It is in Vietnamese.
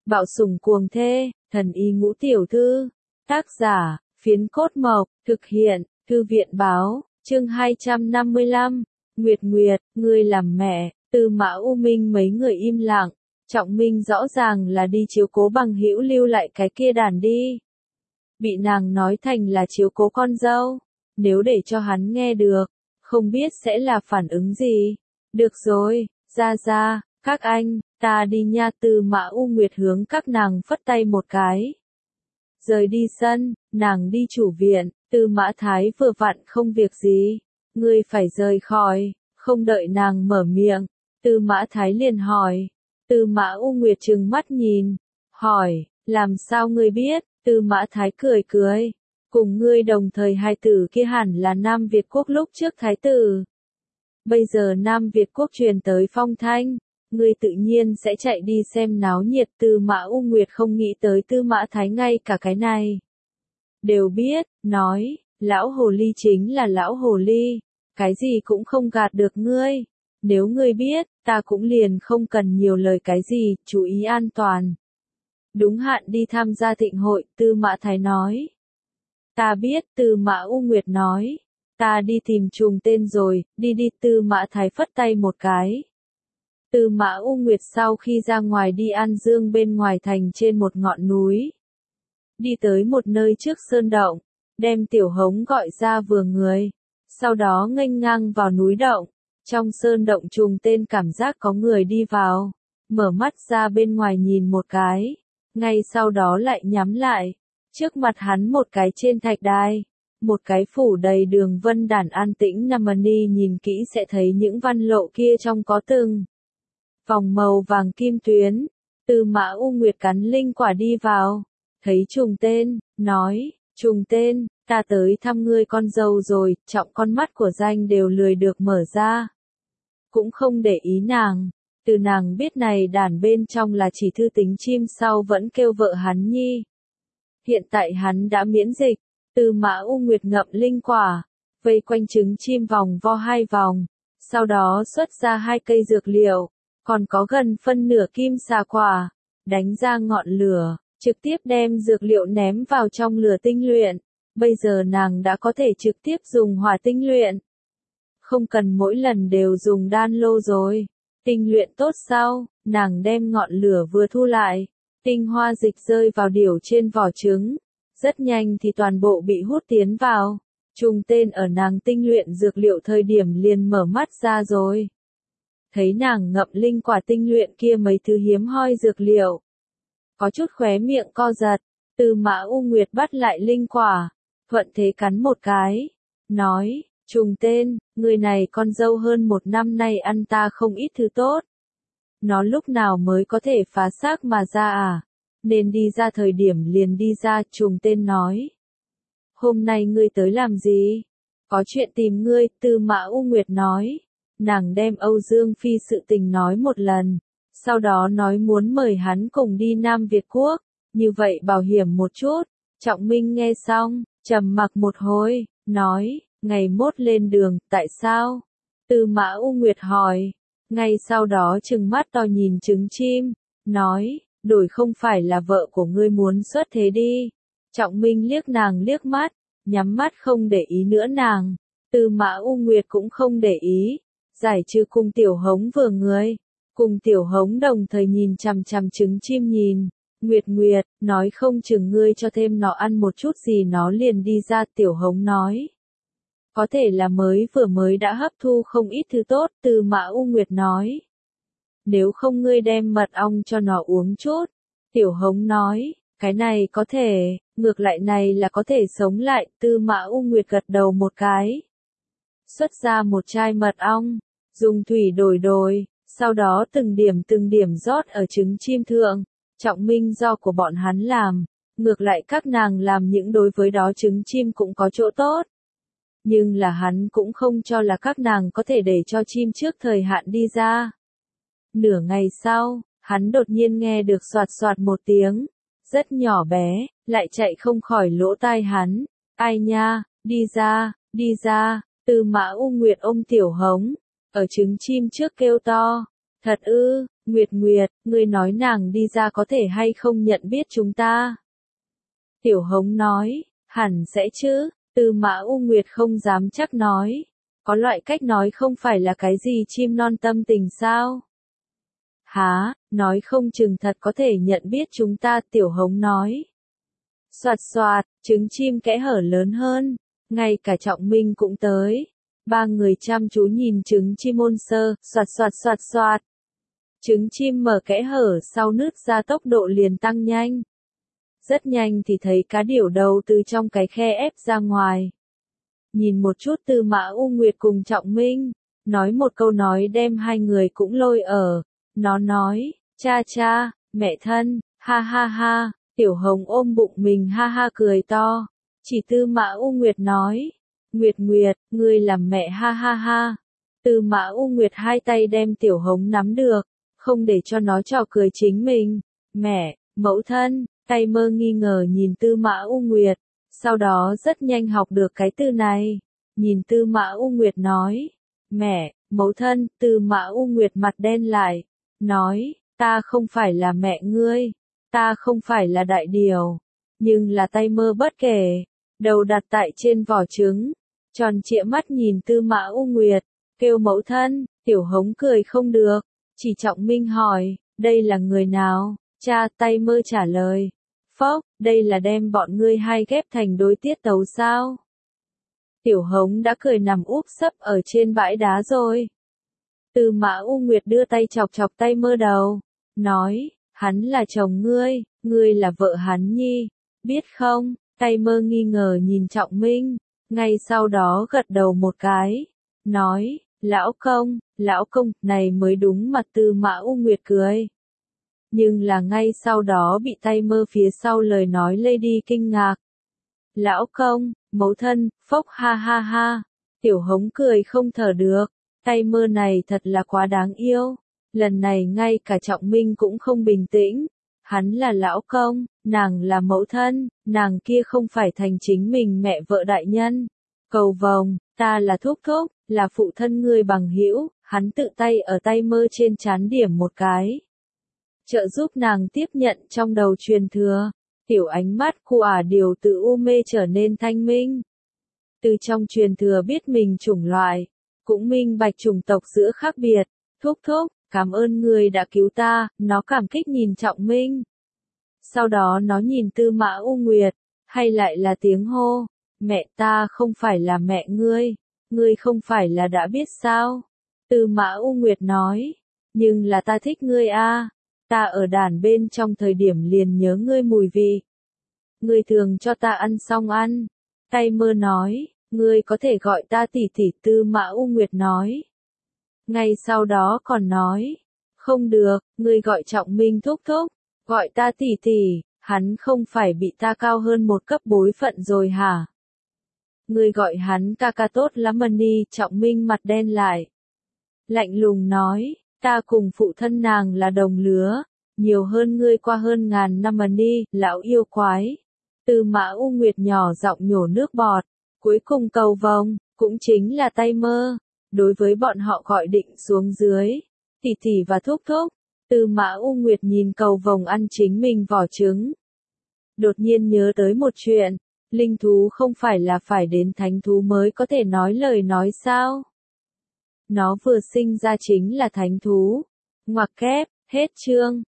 Bạo sủng cuồng thê, thần y ngũ tiểu thư. Tác giả, Phiến Cốt Mộc, thực hiện, Thư viện báo, chương 255. Nguyệt Nguyệt, ngươi làm mẹ, Tư Mã U Minh mấy người im lặng. Trọng Minh rõ ràng là đi chiếu cố Bằng Hữu lưu lại cái kia đàn đi. Bị nàng nói thành là chiếu cố con dâu. Nếu để cho hắn nghe được, không biết sẽ là phản ứng gì. Được rồi, ra, các anh, ta đi nha. Tư Mã U Nguyệt hướng các nàng phất tay một cái. Rời đi sân, nàng đi chủ viện, Tư Mã Thái vừa vặn không việc gì. Ngươi phải rời khỏi, không đợi nàng mở miệng. Tư Mã Thái liền hỏi. Tư Mã U Nguyệt trừng mắt nhìn, hỏi, làm sao ngươi biết? Tư Mã Thái cười. Cùng ngươi đồng thời hai tử kia hẳn là Nam Việt quốc lúc trước thái tử. Bây giờ Nam Việt quốc truyền tới phong thanh, ngươi tự nhiên sẽ chạy đi xem náo nhiệt. Tư Mã U Nguyệt không nghĩ tới Tư Mã Thái ngay cả cái này đều biết, nói, lão hồ ly chính là lão hồ ly, cái gì cũng không gạt được ngươi. Nếu ngươi biết, ta cũng liền không cần nhiều lời cái gì, chú ý an toàn. Đúng hạn đi tham gia thịnh hội, Tư Mã Thái nói. Ta biết, Tư Mã U Nguyệt nói. Ta đi tìm trùng tên rồi, đi, Tư Mã Thái phất tay một cái. Tư Mã U Nguyệt sau khi ra ngoài đi An Dương bên ngoài thành trên một ngọn núi. Đi tới một nơi trước sơn động, đem Tiểu Hống gọi ra vừa người. Sau đó nghênh ngang vào núi động. Trong sơn động trùng tên cảm giác có người đi vào. Mở mắt ra bên ngoài nhìn một cái. Ngay sau đó lại nhắm lại. Trước mặt hắn một cái trên thạch đài. Một cái phủ đầy đường vân đản an tĩnh nằm ni nhìn kỹ sẽ thấy những văn lộ kia trong có từng vòng màu vàng kim tuyến. Tư Mã U Nguyệt cắn linh quả đi vào. Thấy trùng tên, nói, trùng tên, ta tới thăm ngươi con dâu rồi. Trọng con mắt của danh đều lười được mở ra. Cũng không để ý nàng. Từ nàng biết này đàn bên trong là chỉ thư tính chim sau vẫn kêu vợ hắn nhi. Hiện tại hắn đã miễn dịch. Tư Mã U Nguyệt ngậm linh quả, vây quanh trứng chim vòng vo 2 vòng, sau đó xuất ra 2 cây dược liệu, còn có gần phân nửa kim xà quả, đánh ra ngọn lửa, trực tiếp đem dược liệu ném vào trong lửa tinh luyện. Bây giờ nàng đã có thể trực tiếp dùng hỏa tinh luyện. Không cần mỗi lần đều dùng đan lô rồi. Tinh luyện tốt sau, nàng đem ngọn lửa vừa thu lại, tinh hoa dịch rơi vào điểu trên vỏ trứng. Rất nhanh thì toàn bộ bị hút tiến vào. Trùng tên ở nàng tinh luyện dược liệu thời điểm liền mở mắt ra rồi. Thấy nàng ngậm linh quả tinh luyện kia mấy thứ hiếm hoi dược liệu. Có chút khóe miệng co giật. Tư Mã U Nguyệt bắt lại linh quả. Thuận thế cắn một cái. Nói, trùng tên, người này con dâu hơn 1 năm nay ăn ta không ít thứ tốt. Nó lúc nào mới có thể phá xác mà ra à? Nên đi ra thời điểm liền đi ra. Trùng tên nói. Hôm nay ngươi tới làm gì? Có chuyện tìm ngươi. Tư Mã U Nguyệt nói. Nàng đem Âu Dương Phi sự tình nói một lần. Sau đó nói muốn mời hắn cùng đi Nam Việt Quốc. Như vậy bảo hiểm một chút. Trọng Minh nghe xong, trầm mặc một hồi, nói, ngày mốt lên đường, tại sao? Tư Mã U Nguyệt hỏi. Ngay sau đó trừng mắt to nhìn trứng chim, nói, đổi không phải là vợ của ngươi muốn xuất thế đi. Trọng Minh liếc nàng liếc mắt, nhắm mắt không để ý nữa nàng. Tư Mã U Nguyệt cũng không để ý, giải trừ cùng Tiểu Hống vừa người. Cùng Tiểu Hống đồng thời nhìn chằm chằm trứng chim nhìn. Nguyệt, nói không chừng ngươi cho thêm nó ăn một chút gì nó liền đi ra. Tiểu Hống nói. Có thể là vừa mới đã hấp thu không ít thứ tốt. Tư Mã U Nguyệt nói. Nếu không ngươi đem mật ong cho nó uống chút. Tiểu Hống nói, cái này có thể, ngược lại này là có thể sống lại. Tư Mã U Nguyệt gật đầu một cái. Xuất ra một chai mật ong, dùng thủy đổi, sau đó từng điểm rót ở trứng chim thượng. Trọng minh do của bọn hắn làm, ngược lại các nàng làm những đối với đó trứng chim cũng có chỗ tốt. Nhưng là hắn cũng không cho là các nàng có thể để cho chim trước thời hạn đi ra. Nửa ngày sau, hắn đột nhiên nghe được soạt một tiếng, rất nhỏ bé, lại chạy không khỏi lỗ tai hắn. Ai nha, đi ra, Tư Mã U Nguyệt ôm Tiểu Hống, ở trứng chim trước kêu to. Thật ư, Nguyệt Nguyệt, ngươi nói nàng đi ra có thể hay không nhận biết chúng ta? Tiểu Hống nói, hẳn sẽ chứ, Tư Mã U Nguyệt không dám chắc nói. Có loại cách nói không phải là cái gì chim non tâm tình sao? Hả, nói không chừng thật có thể nhận biết chúng ta, Tiểu Hống nói. Soạt soạt, trứng chim kẽ hở lớn hơn, ngay cả Trọng Minh cũng tới. Ba người chăm chú nhìn trứng chim ôn sơ, soạt soạt soạt soạt. Trứng chim mở kẽ hở sau nứt ra tốc độ liền tăng nhanh. Rất nhanh thì thấy cá điểu đầu từ trong cái khe ép ra ngoài. Nhìn một chút Tư Mã U Nguyệt cùng Trọng Minh, nói một câu nói đem hai người cũng lôi ở. Nó nói, cha cha, mẹ thân, ha ha ha, Tiểu Hồng ôm bụng mình ha ha cười to. Chỉ Tư Mã U Nguyệt nói, Nguyệt Nguyệt, ngươi làm mẹ ha ha ha. Tư Mã U Nguyệt hai tay đem Tiểu Hồng nắm được, không để cho nó trò cười chính mình. Mẹ, mẫu thân, tay mơ nghi ngờ nhìn Tư Mã U Nguyệt, sau đó rất nhanh học được cái từ này. Nhìn Tư Mã U Nguyệt nói, mẹ, mẫu thân, Tư Mã U Nguyệt mặt đen lại, nói, ta không phải là mẹ ngươi, ta không phải là đại điều, nhưng là tay mơ bất kể, đầu đặt tại trên vỏ trứng, tròn trịa mắt nhìn Tư Mã U Nguyệt, kêu mẫu thân. Tiểu Hống cười không được, chỉ Trọng Minh hỏi, đây là người nào? Cha, tay mơ trả lời, phốc, đây là đem bọn ngươi hai ghép thành đối tiết tấu sao? Tiểu Hống đã cười nằm úp sấp ở trên bãi đá rồi. Tư Mã U Nguyệt đưa tay chọc chọc tay mơ đầu, nói, hắn là chồng ngươi là vợ hắn nhi, biết không? Tay mơ nghi ngờ nhìn Trọng Minh, ngay sau đó gật đầu một cái, nói, lão công, này mới đúng mặt. Tư Mã U Nguyệt cười. Nhưng là ngay sau đó bị tay mơ phía sau lời nói Lady kinh ngạc. Lão công, mẫu thân, phốc ha ha ha. Tiểu Hống cười không thở được, tay mơ này thật là quá đáng yêu. Lần này ngay cả Trọng Minh cũng không bình tĩnh. Hắn là lão công, nàng là mẫu thân, nàng kia không phải thành chính mình mẹ vợ đại nhân. Cầu vồng, ta là thúc thúc, là phụ thân ngươi bằng hữu. Hắn tự tay ở tay mơ trên trán điểm một cái, trợ giúp nàng tiếp nhận trong đầu truyền thừa. Tiểu ánh mắt của ả điều từ u mê trở nên thanh minh. Từ trong truyền thừa biết mình chủng loại, cũng minh bạch chủng tộc giữa khác biệt. Thúc thúc, cảm ơn người đã cứu ta, nó cảm kích nhìn Trọng Minh. Sau đó nó nhìn Tư Mã U Nguyệt, hay lại là tiếng hô, mẹ ta không phải là mẹ ngươi không phải là đã biết sao? Tư Mã U Nguyệt nói, nhưng là ta thích ngươi a. Ta ở đàn bên trong thời điểm liền nhớ ngươi mùi vị. Ngươi thường cho ta ăn xong ăn. Tay mơ nói, ngươi có thể gọi ta tỷ tỷ. Tư Mã U Nguyệt nói. Ngay sau đó còn nói, không được, ngươi gọi Trọng Minh thúc thúc, gọi ta tỷ tỷ, hắn không phải bị ta cao hơn một cấp bối phận rồi hả? Ngươi gọi hắn ca ca tốt lắm đi. Trọng Minh mặt đen lại, lạnh lùng nói, ta cùng phụ thân nàng là đồng lứa, nhiều hơn ngươi qua hơn ngàn năm đi, lão yêu quái. Tư Mã U Nguyệt nhỏ giọng nhổ nước bọt, cuối cùng cầu vồng, cũng chính là tay mơ. Đối với bọn họ gọi định xuống dưới, tỷ tỷ và thúc thúc. Tư Mã U Nguyệt nhìn cầu vồng ăn chính mình vỏ trứng. Đột nhiên nhớ tới một chuyện, linh thú không phải là phải đến thánh thú mới có thể nói lời nói sao? Nó vừa sinh ra chính là thánh thú. Ngoặc kép, hết chương.